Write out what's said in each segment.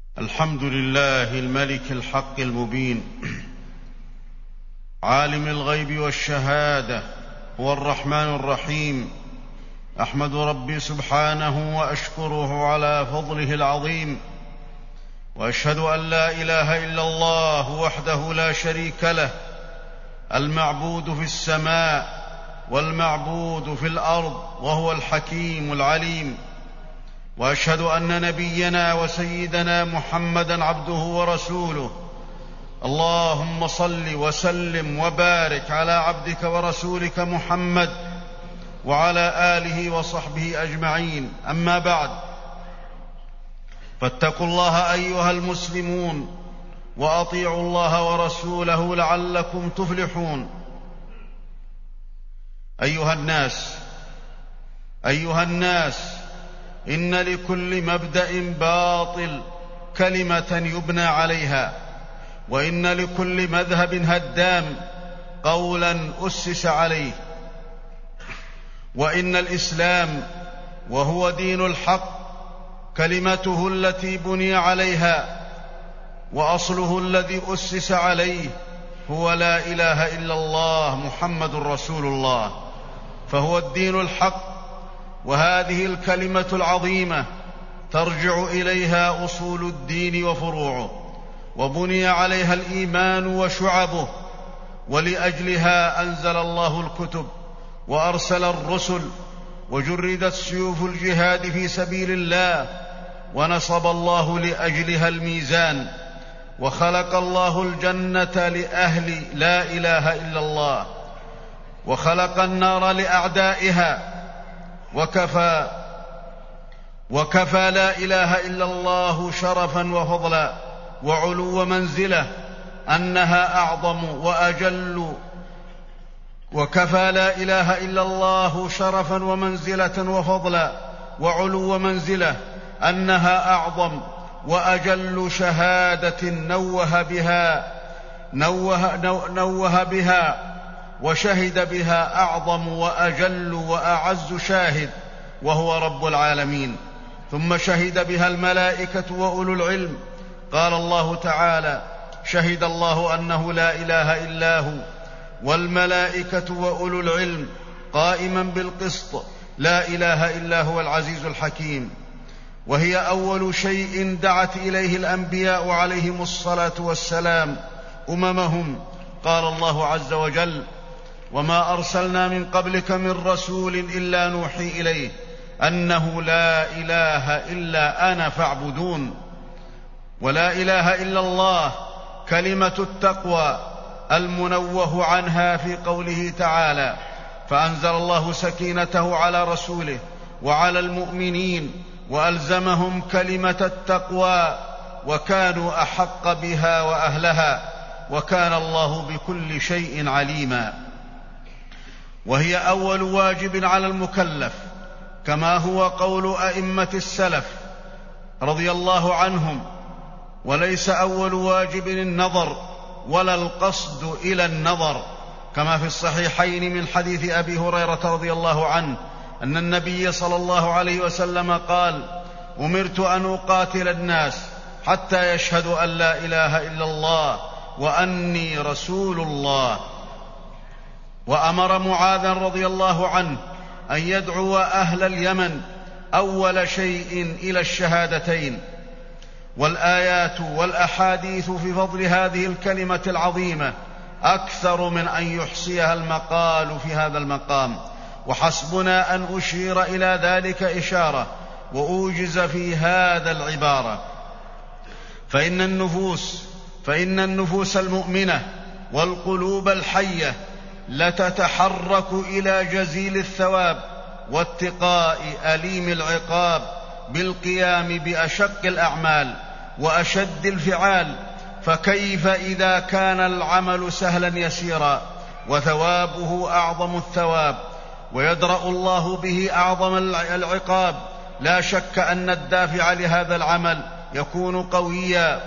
الحمد لله الملك الحق المبين، عالم الغيب والشهادة، هو الرحمن الرحيم. أحمد ربي سبحانه وأشكره على فضله العظيم، وأشهد أن لا إله إلا الله وحده لا شريك له، المعبود في السماء والمعبود في الأرض، وهو الحكيم العليم. وأشهد أن نبينا وسيدنا محمدًا عبده ورسوله. اللهم صل وسلم وبارك على عبدك ورسولك محمد وعلى آله وصحبه أجمعين. أما بعد، فاتقوا الله أيها المسلمون، وأطيعوا الله ورسوله لعلكم تفلحون. أيها الناس، إن لكل مبدأ باطل كلمة يبنى عليها، وإن لكل مذهب هدام قولا أسس عليه. وإن الإسلام وهو دين الحق كلمته التي بني عليها، وأصله الذي أسس عليه هو لا إله إلا الله محمد رسول الله، فهو الدين الحق. وهذه الكلمة العظيمة ترجع إليها أصول الدين وفروعه، وبني عليها الإيمان وشعبه، ولأجلها أنزل الله الكتب وأرسل الرسل، وجردت سيوف الجهاد في سبيل الله، ونصب الله لأجلها الميزان، وخلق الله الجنة لأهل لا إله إلا الله، وخلق النار لأعدائها. وكفى لا إله إلا الله شرفا وفضلا وعلو منزلة أنها أعظم وأجل. وكفى لا إله إلا الله شرفا ومنزلة وفضلا وعلو منزلة أنها أعظم وأجل شهادة نوه بها وشهد بها أعظم وأجل وأعز شاهد، وهو رب العالمين. ثم شهد بها الملائكة وأولو العلم. قال الله تعالى: شهد الله أنه لا إله إلا هو والملائكة وأولو العلم قائما بالقسط، لا إله إلا هو العزيز الحكيم. وهي أول شيء دعت إليه الأنبياء عليهم الصلاة والسلام أممهم. قال الله عز وجل: وما أرسلنا من قبلك من رسول إلا نوحي إليه أنه لا إله إلا أنا فاعبدون. ولا إله إلا الله كلمة التقوى المنوه عنها في قوله تعالى: فأنزل الله سكينته على رسوله وعلى المؤمنين وألزمهم كلمة التقوى وكانوا أحق بها وأهلها، وكان الله بكل شيء عليما. وهي أول واجب على المكلف، كما هو قول أئمة السلف رضي الله عنهم: وليس أول واجب النظر ولا القصد إلى النظر، كما في الصحيحين من حديث أبي هريرة رضي الله عنه أن النبي صلى الله عليه وسلم قال: أمرت أن أقاتل الناس حتى يشهدوا أن لا إله إلا الله وأني رسول الله. وأمر معاذا رضي الله عنه أن يدعو أهل اليمن أول شيء إلى الشهادتين. والآيات والأحاديث في فضل هذه الكلمة العظيمة أكثر من أن يحصيها المقال في هذا المقام، وحسبنا أن أشير إلى ذلك إشارة وأوجز في هذا العبارة. فإن النفوس المؤمنة والقلوب الحية لتتحرك إلى جزيل الثواب واتقاء أليم العقاب بالقيام بأشق الأعمال وأشد الفعال. فكيف إذا كان العمل سهلا يسيرا وثوابه أعظم الثواب ويدرأ الله به أعظم العقاب؟ لا شك أن الدافع لهذا العمل يكون قويا،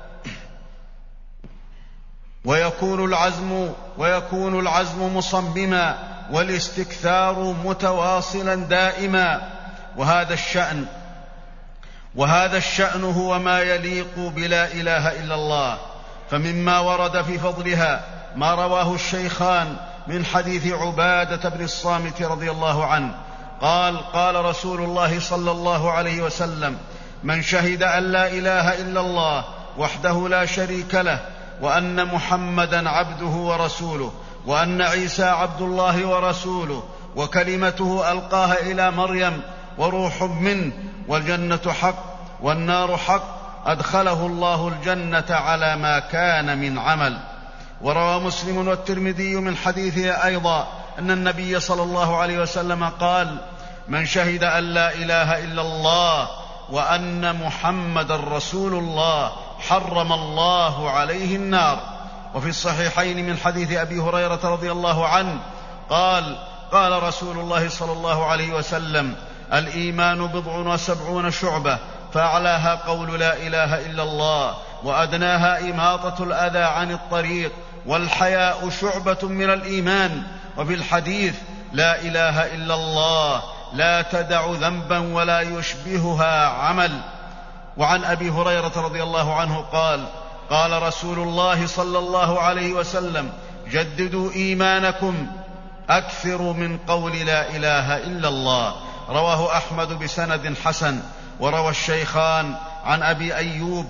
ويكون العزم مصمما، والاستكثار متواصلا دائما. وهذا الشأن وهذا الشأن هو ما يليق بلا إله إلا الله. فمما ورد في فضلها ما رواه الشيخان من حديث عبادة بن الصامت رضي الله عنه قال: قال رسول الله صلى الله عليه وسلم: من شهد أن لا إله إلا الله وحده لا شريك له، وأن محمدا عبده ورسوله، وأن عيسى عبد الله ورسوله، وكلمته ألقاها إلى مريم وروح منه، والجنة حق والنار حق، أدخله الله الجنة على ما كان من عمل. وروى مسلم والترمذي من حديثه أيضا أن النبي صلى الله عليه وسلم قال: من شهد أن لا إله إلا الله وأن محمد رسول الله حرم الله عليه النار. وفي الصحيحين من حديث أبي هريرة رضي الله عنه قال: قال رسول الله صلى الله عليه وسلم: الإيمان 70 شعبة، فأعلاها قول لا إله إلا الله، وأدناها إماطة الأذى عن الطريق، والحياء شعبة من الإيمان. وفي الحديث: لا إله إلا الله لا تدع ذنبا ولا يشبهها عمل. وعن أبي هريرة رضي الله عنه قال: قال رسول الله صلى الله عليه وسلم: جددوا إيمانكم، أكثروا من قول لا إله إلا الله. رواه أحمد بسند حسن. وروى الشيخان عن أبي أيوب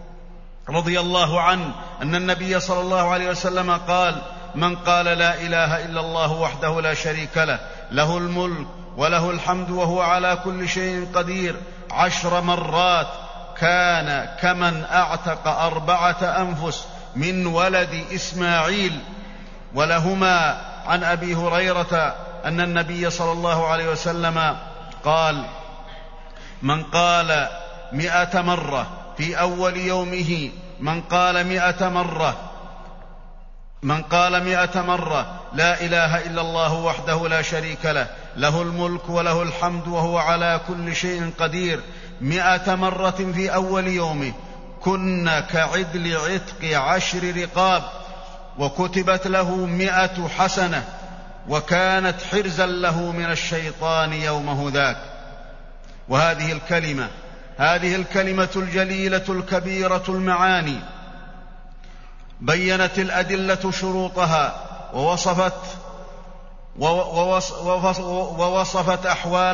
رضي الله عنه أن النبي صلى الله عليه وسلم قال: من قال لا إله إلا الله وحده لا شريك له، له الملك وله الحمد وهو على كل شيء قدير 10 مرات، كان كمن أعتق 4 أنفس من ولد إسماعيل. ولهما عن أبي هريرة أن النبي صلى الله عليه وسلم قال: من قال 100 مرة في أول يومه، من قال 100 مرة لا إله إلا الله وحده لا شريك له، له الملك وله الحمد وهو على كل شيء قدير 100 مرة في أول يومه، كن كعدل عتق 10 رقاب، وكتبت له 100 حسنة، وكانت حرزا له من الشيطان يومه ذاك. وهذه الكلمة الجليلة الكبيرة المعاني بينت الأدلة شروطها، ووصفت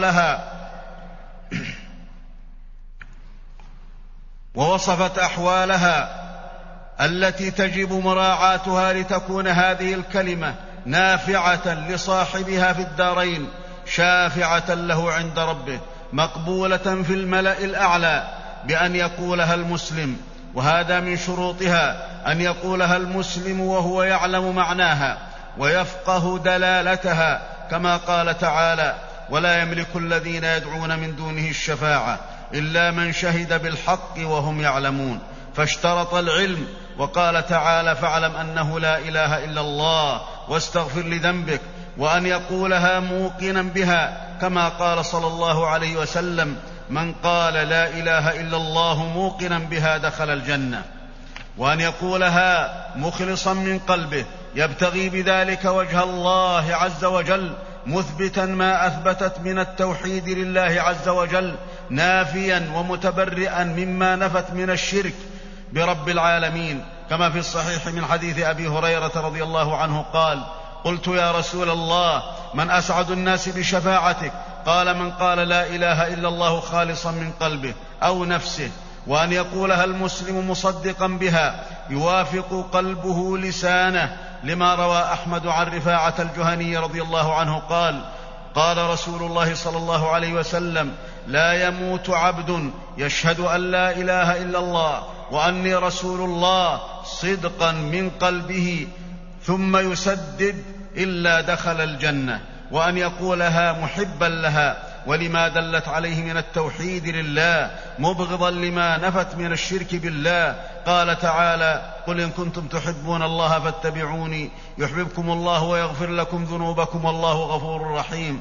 أحوالها التي تجب مراعاتها لتكون هذه الكلمة نافعة لصاحبها في الدارين، شافعة له عند ربه، مقبولة في الملأ الأعلى، بأن يقولها المسلم. وهذا من شروطها أن يقولها المسلم وهو يعلم معناها ويفقه دلالتها، كما قال تعالى: ولا يملك الذين يدعون من دونه الشفاعة إلا من شهد بالحق وهم يعلمون. فاشترط العلم، وقال تعالى: فاعلم أنه لا إله إلا الله واستغفر لذنبك، وأن يقولها موقنا بها، كما قال صلى الله عليه وسلم: من قال لا إله إلا الله موقنا بها دخل الجنة. وأن يقولها مخلصا من قلبه يبتغي بذلك وجه الله عز وجل، مثبتا ما أثبتت من التوحيد لله عز وجل، نافيا ومتبرئا مما نفت من الشرك برب العالمين، كما في الصحيح من حديث أبي هريرة رضي الله عنه قال: قلت يا رسول الله من أسعد الناس بشفاعتك؟ قال: من قال لا إله إلا الله خالصا من قلبه أو نفسه. وأن يقولها المسلم مصدقا بها يوافق قلبه لسانه، لما روى أحمد عن رفاعة الجهني رضي الله عنه قال: قال رسول الله صلى الله عليه وسلم: لا يموت عبد يشهد أن لا إله إلا الله وأني رسول الله صدقا من قلبه ثم يسدد إلا دخل الجنة. وأن يقولها محبا لها ولما دلت عليه من التوحيد لله، مبغضا لما نفت من الشرك بالله. قال تعالى: قل إن كنتم تحبون الله فاتبعوني يحببكم الله ويغفر لكم ذنوبكم والله غفور رحيم.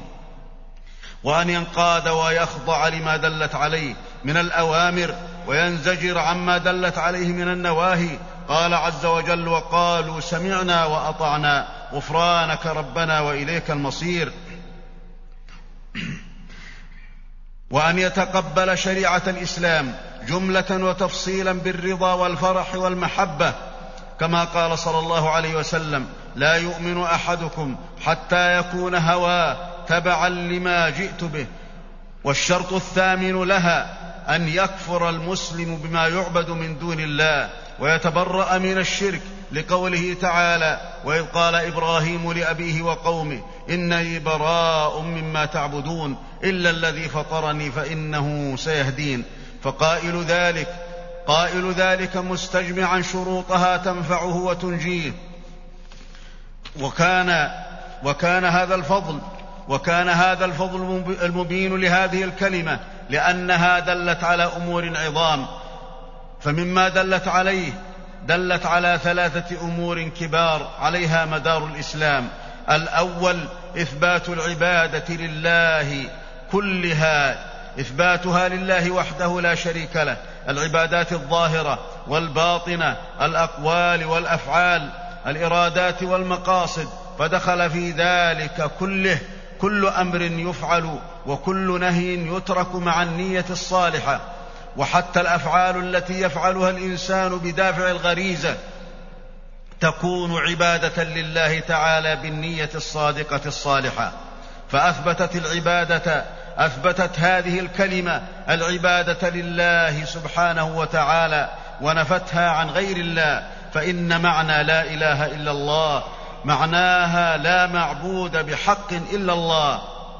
وأن ينقاد ويخضع لما دلت عليه من الأوامر وينزجر عما دلت عليه من النواهي. قال عز وجل: وقالوا سمعنا وأطعنا غفرانك ربنا وإليك المصير. وأن يتقبل شريعة الإسلام جملة وتفصيلا بالرضا والفرح والمحبة، كما قال صلى الله عليه وسلم: لا يؤمن أحدكم حتى يكون هواه تبعا لما جئت به. والشرط الثامن لها أن يكفر المسلم بما يعبد من دون الله ويتبرأ من الشرك، لقوله تعالى: وإذ قال إبراهيم لأبيه وقومه إنني براء مما تعبدون إلا الذي فطرني فإنه سيهدين. فقائل ذلك مستجمعا شروطها تنفعه وتنجيه. وكان هذا الفضل المبين لهذه الكلمة، لأنها دلت على أمور عظام. فمما دلت على 3 أمور كبار عليها مدار الإسلام: الأول إثبات العبادة لله كلها، إثباتها لله وحده لا شريك له، العبادات الظاهرة والباطنة، الأقوال والأفعال، الإرادات والمقاصد. فدخل في ذلك كله كل أمر يفعل وكل نهي يترك مع النية الصالحة، وحتى الأفعال التي يفعلها الإنسان بدافع الغريزة تكون عبادة لله تعالى بالنية الصادقة الصالحة. أثبتت هذه الكلمة العبادة لله سبحانه وتعالى ونفتها عن غير الله. فإن معنى لا إله إلا الله معناها لا معبود بحق إلا الله،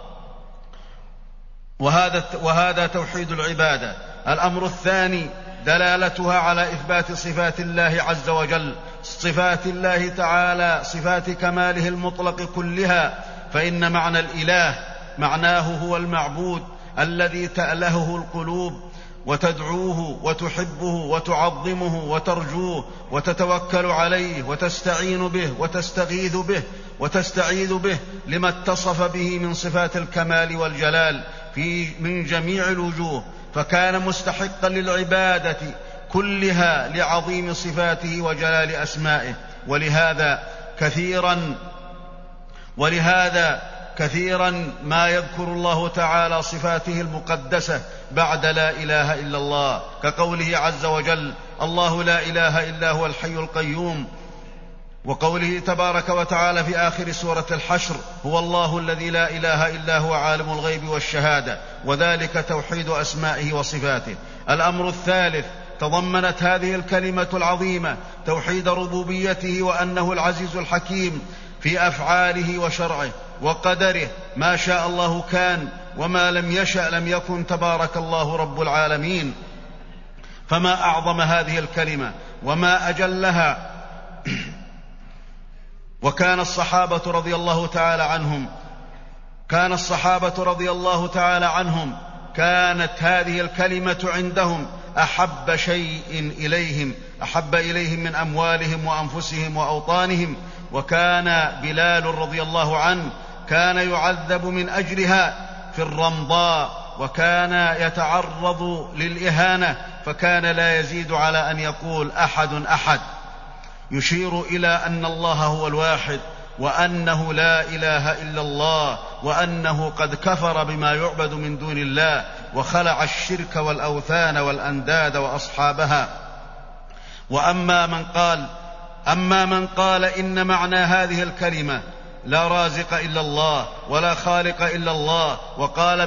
وهذا توحيد العبادة. الأمر الثاني دلالتها على إثبات صفات الله عز وجل، صفات الله تعالى، صفات كماله المطلق كلها. فإن معنى الإله معناه هو المعبود الذي تألهه القلوب وتدعوه وتحبه وتعظمه وترجوه وتتوكل عليه وتستعين به وتستعيذ به لما اتصف به من صفات الكمال والجلال من جميع الوجوه، فكان مستحقا للعبادة كلها لعظيم صفاته وجلال أسمائه. ولهذا كثيرا ما يذكر الله تعالى صفاته المقدسة بعد لا إله إلا الله، كقوله عز وجل: الله لا إله إلا هو الحي القيوم، وقوله تبارك وتعالى في آخر سورة الحشر: هو الله الذي لا إله إلا هو عالم الغيب والشهادة، وذلك توحيد أسمائه وصفاته. الأمر الثالث تضمنت هذه الكلمة العظيمة توحيد ربوبيته، وأنه العزيز الحكيم في أفعاله وشرعه وقدره، ما شاء الله كان وما لم يشأ لم يكن، تبارك الله رب العالمين. فما أعظم هذه الكلمة وما أجلها. وكان الصحابة رضي الله تعالى عنهم كانت هذه الكلمة عندهم أحب شيء إليهم من أموالهم وأنفسهم وأوطانهم. وكان بلال رضي الله عنه كان يعذب من أجلها في الرمضاء، وكان يتعرض للإهانة، فكان لا يزيد على أن يقول: أحد أحد، يشير إلى أن الله هو الواحد، وأنه لا إله إلا الله، وأنه قد كفر بما يعبد من دون الله، وخلع الشرك والأوثان والأنداد وأصحابها. أما من قال إن معنى هذه الكلمة لا رازق إلا الله ولا خالق إلا الله، وقال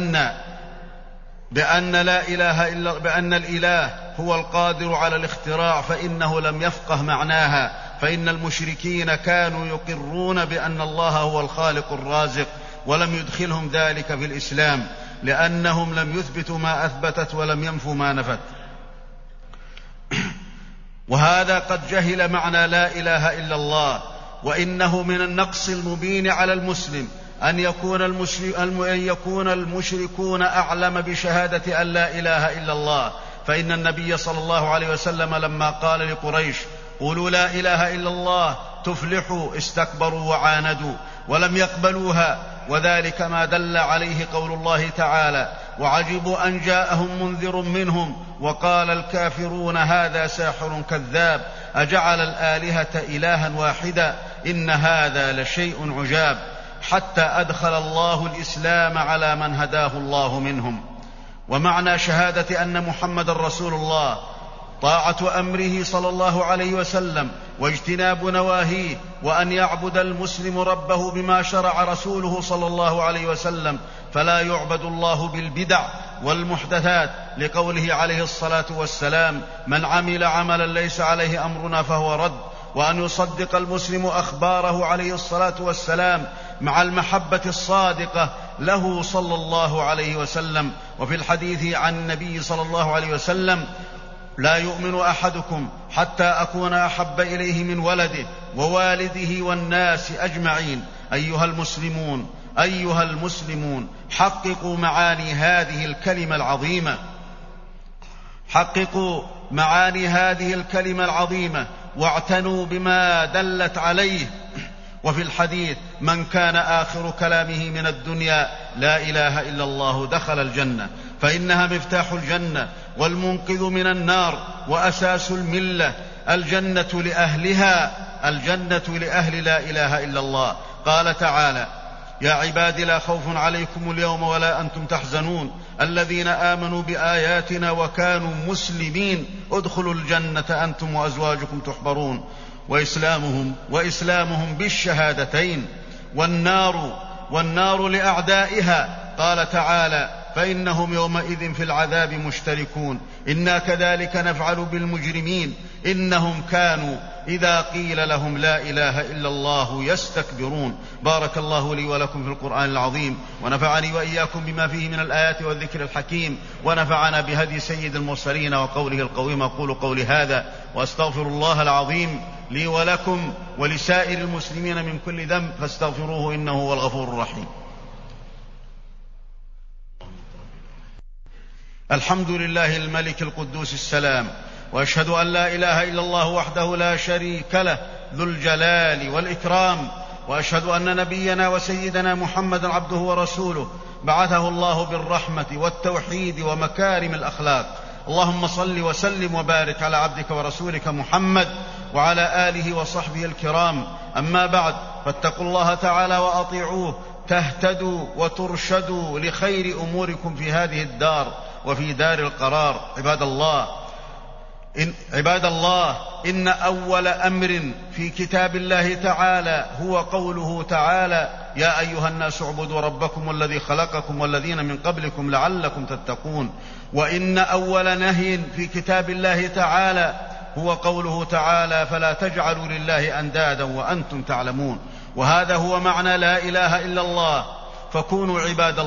بأن الإله هو القادر على الاختراع، فإنه لم يفقه معناها. فإن المشركين كانوا يقرون بأن الله هو الخالق الرازق، ولم يدخلهم ذلك في الإسلام، لأنهم لم يثبتوا ما أثبتت ولم ينفوا ما نفت. وهذا قد جهل معنى لا إله إلا الله. وإنه من النقص المبين على المسلم أن يكون المشركون أعلم بشهادة أن لا إله إلا الله. فإن النبي صلى الله عليه وسلم لما قال لقريش: قولوا لا إله إلا الله تفلحوا، استكبروا وعاندوا ولم يقبلوها، وذلك ما دل عليه قول الله تعالى: وعجبوا أن جاءهم منذر منهم وقال الكافرون هذا ساحر كذاب أجعل الآلهة إلها واحدا إن هذا لشيء عجاب، حتى أدخل الله الإسلام على من هداه الله منهم. ومعنى شهادة أن محمد رسول الله طاعة أمره صلى الله عليه وسلم واجتناب نواهيه، وأن يعبد المسلم ربه بما شرع رسوله صلى الله عليه وسلم، فلا يعبد الله بالبدع والمحدثات، لقوله عليه الصلاة والسلام: من عمل عملا ليس عليه أمرنا فهو رد. وأن يصدق المسلم أخباره عليه الصلاة والسلام مع المحبة الصادقة له صلى الله عليه وسلم. وفي الحديث عن النبي صلى الله عليه وسلم: لا يؤمن أحدكم حتى أكون أحب إليه من ولده ووالده والناس أجمعين. أيها المسلمون حققوا معاني هذه الكلمة العظيمة واعتنوا بما دلت عليه. وفي الحديث: من كان آخر كلامه من الدنيا لا إله إلا الله دخل الجنة، فإنها مفتاح الجنة والمنقذ من النار وأساس الملة. الجنة لأهل لا إله إلا الله. قال تعالى: يا عباد لا خوف عليكم اليوم ولا أنتم تحزنون الذين آمنوا بآياتنا وكانوا مسلمين ادخلوا الجنة أنتم وأزواجكم تحبرون. وإسلامهم بالشهادتين. والنار لأعدائها. قال تعالى: فإنهم يومئذ في العذاب مشتركون. إنا كذلك نفعل بالمجرمين إنهم كانوا إذا قيل لهم لا إله إلا الله يستكبرون. بارك الله لي ولكم في القرآن العظيم، ونفعني وإياكم بما فيه من الآيات والذكر الحكيم، ونفعنا بهدي سيد المرسلين وقوله القويم. أقول قولي هذا وأستغفر الله العظيم لي ولكم ولسائر المسلمين من كل ذنب، فاستغفروه إنه هو الغفور الرحيم. الحمد لله الملك القدوس السلام، وأشهد أن لا إله إلا الله وحده لا شريك له ذو الجلال والإكرام، وأشهد أن نبينا وسيدنا محمدا عبده ورسوله بعثه الله بالرحمة والتوحيد ومكارم الأخلاق. اللهم صل وسلم وبارك على عبدك ورسولك محمد وعلى آله وصحبه الكرام. أما بعد، فاتقوا الله تعالى وأطيعوه تهتدوا وترشدوا لخير أموركم في هذه الدار وفي دار القرار. عباد الله، إن أول أمر في كتاب الله تعالى هو قوله تعالى: يا أيها الناس اعبدوا ربكم الذي خلقكم والذين من قبلكم لعلكم تتقون. وإن أول نهي في كتاب الله تعالى هو قوله تعالى: فلا تجعلوا لله أندادا وأنتم تعلمون. وهذا هو معنى لا إله إلا الله. فكونوا عباد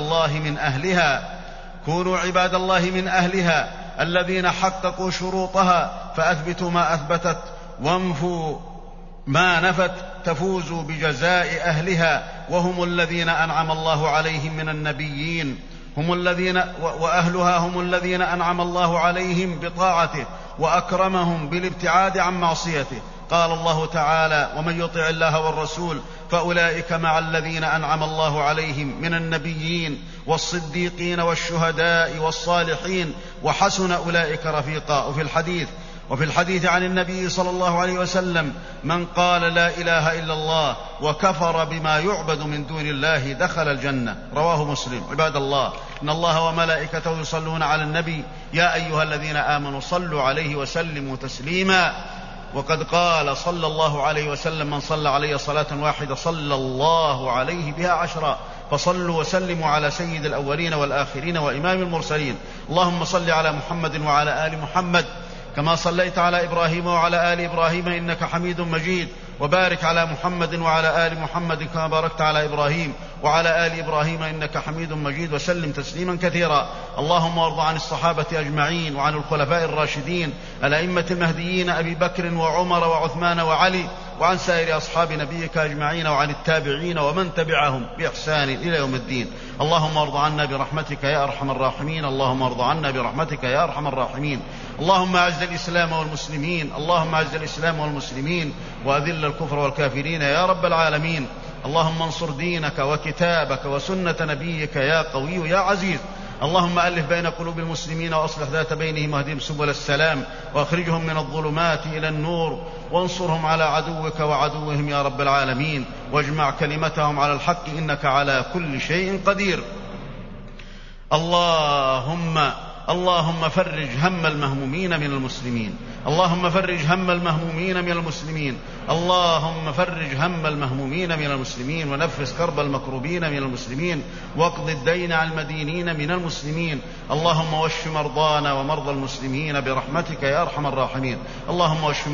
الله من أهلها الذين حققوا شروطها، فأثبتوا ما أثبتت وانفوا ما نفت، تفوزوا بجزاء أهلها، وهم الذين أنعم الله عليهم من النبيين، وأهلها هم الذين أنعم الله عليهم بطاعته وأكرمهم بالابتعاد عن معصيته. قال الله تعالى: ومن يطع الله والرسول فأولئك مع الذين أنعم الله عليهم من النبيين والصديقين والشهداء والصالحين وحسن أولئك رفيقا. وفي الحديث عن النبي صلى الله عليه وسلم: من قال لا إله إلا الله وكفر بما يعبد من دون الله دخل الجنة. رواه مسلم. عباد الله، إن الله وملائكته يصلون على النبي يا أيها الذين آمنوا صلوا عليه وسلموا تسليما. وقد قال صلى الله عليه وسلم: من صلى علي صلاة واحدة صلى الله عليه بها 10. فصلوا وسلموا على سيد الأولين والآخرين وإمام المرسلين. اللهم صل على محمد وعلى آل محمد كما صليت على إبراهيم وعلى آل إبراهيم إنك حميد مجيد، وبارك على محمد وعلى آل محمد كما باركت على إبراهيم وعلى آل إبراهيم إنك حميد مجيد، وسلم تسليما كثيرا. اللهم وارض عن الصحابة أجمعين وعن الخلفاء الراشدين الأئمة المهديين أبي بكر وعمر وعثمان وعلي، وعن سائر أصحاب نبيك أجمعين، وعن التابعين ومن تبعهم بإحسان إلى يوم الدين. اللهم وارض عنا برحمتك يا أرحم الراحمين. اللهم وارض عنا برحمتك يا أرحم الراحمين. اللهم أعز الإسلام والمسلمين وأذل الكفر والكافرين يا رب العالمين. اللهم انصر دينك وكتابك وسنة نبيك يا قوي يا عزيز. اللهم ألف بين قلوب المسلمين وأصلح ذات بينهم واهدهم سبل السلام وأخرجهم من الظلمات إلى النور، وانصرهم على عدوك وعدوهم يا رب العالمين، واجمع كلمتهم على الحق إنك على كل شيء قدير. اللهم فرج هم المهمومين من المسلمين، اللهم فرج هم المهمومين من المسلمين، اللهم فرج هم المهمومين من المسلمين، ونفس كرب المكروبين من المسلمين، واقض الدين عن المدينين من المسلمين. اللهم واشف مرضانا ومرضى المسلمين برحمتك يا أرحم الراحمين. اللهم اشف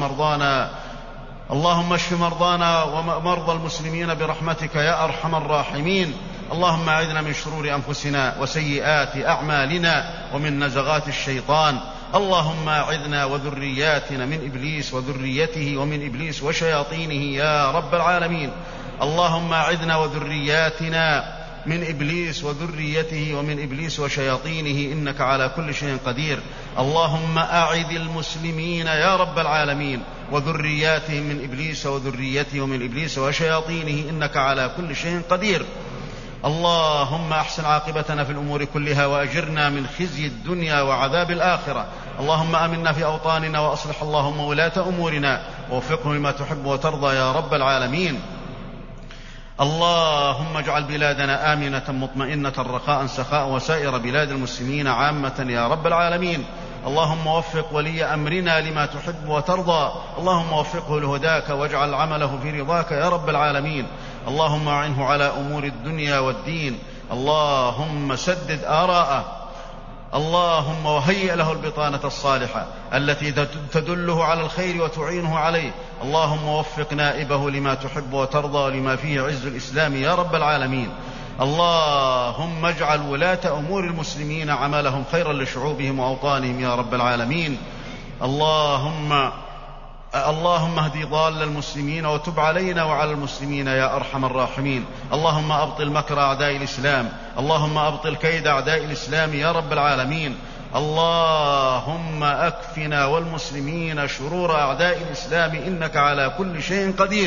مرضانا ومرضى المسلمين برحمتك يا أرحم الراحمين. اللهم أعذنا من شرور أنفسنا وسيئات أعمالنا ومن نزغات الشيطان. اللهم أعذنا وذرياتنا من إبليس وذريته ومن إبليس وشياطينه يا رب العالمين. اللهم أعذنا وذرياتنا من إبليس وذريته ومن إبليس وشياطينه إنك على كل شيء قدير. اللهم أعذ المسلمين يا رب العالمين وذرياتهم من إبليس وذريته ومن إبليس وشياطينه إنك على كل شيء قدير. اللهم أحسن عاقبتنا في الأمور كلها وأجرنا من خزي الدنيا وعذاب الآخرة. اللهم آمنا في أوطاننا وأصلح اللهم ولاة أمورنا ووفقهم لما تحب وترضى يا رب العالمين. اللهم اجعل بلادنا آمنة مطمئنة رخاء سخاء وسائر بلاد المسلمين عامة يا رب العالمين. اللهم وفق ولي أمرنا لما تحب وترضى، اللهم وفقه لهداك واجعل عمله في رضاك يا رب العالمين. اللهم أعنه على أمور الدنيا والدين، اللهم سدد آراءه، اللهم وهيئ له البطانة الصالحة التي تدله على الخير وتعينه عليه. اللهم وفق نائبه لما تحب وترضى ولما فيه عز الإسلام يا رب العالمين. اللهم اجعل ولاة أمور المسلمين عملهم خيرا لشعوبهم وأوطانهم يا رب العالمين. اللهم اهد ضال المسلمين وتب علينا وعلى المسلمين يا أرحم الراحمين. اللهم أبطل مكر أعداء الإسلام، اللهم أبطل كيد أعداء الإسلام يا رب العالمين. اللهم أكفنا والمسلمين شرور أعداء الإسلام إنك على كل شيء قدير.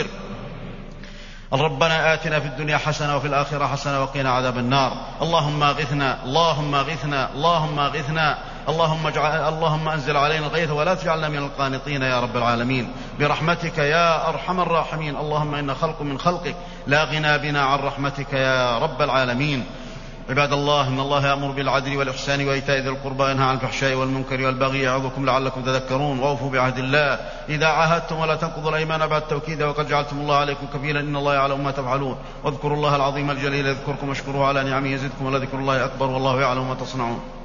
ربنا آتنا في الدنيا حسنة وفي الآخرة حسنة وقنا عذاب النار. اللهم اغثنا اللهم اغثنا اللهم اغثنا، اللهم انزل علينا الغيث ولا تجعلنا من القانطين يا رب العالمين برحمتك يا أرحم الراحمين. اللهم إن خلق من خلقك لا غنى بنا عن رحمتك يا رب العالمين. عباد الله، إن الله يأمر بالعدل والإحسان وإيتاء ذي القربى وينهى عن الفحشاء والمنكر والبغي يعظكم لعلكم تذكرون. وأوفوا بعهد الله إذا عاهدتم ولا تنقضوا الأيمان بعد توكيدها وقد جعلتم الله عليكم كفيلا إن الله يعلم ما تفعلون. واذكروا الله العظيم الجليل يذكركم واشكروه على نعمه يزدكم ولذكر الله أكبر والله يعلم ما تصنعون.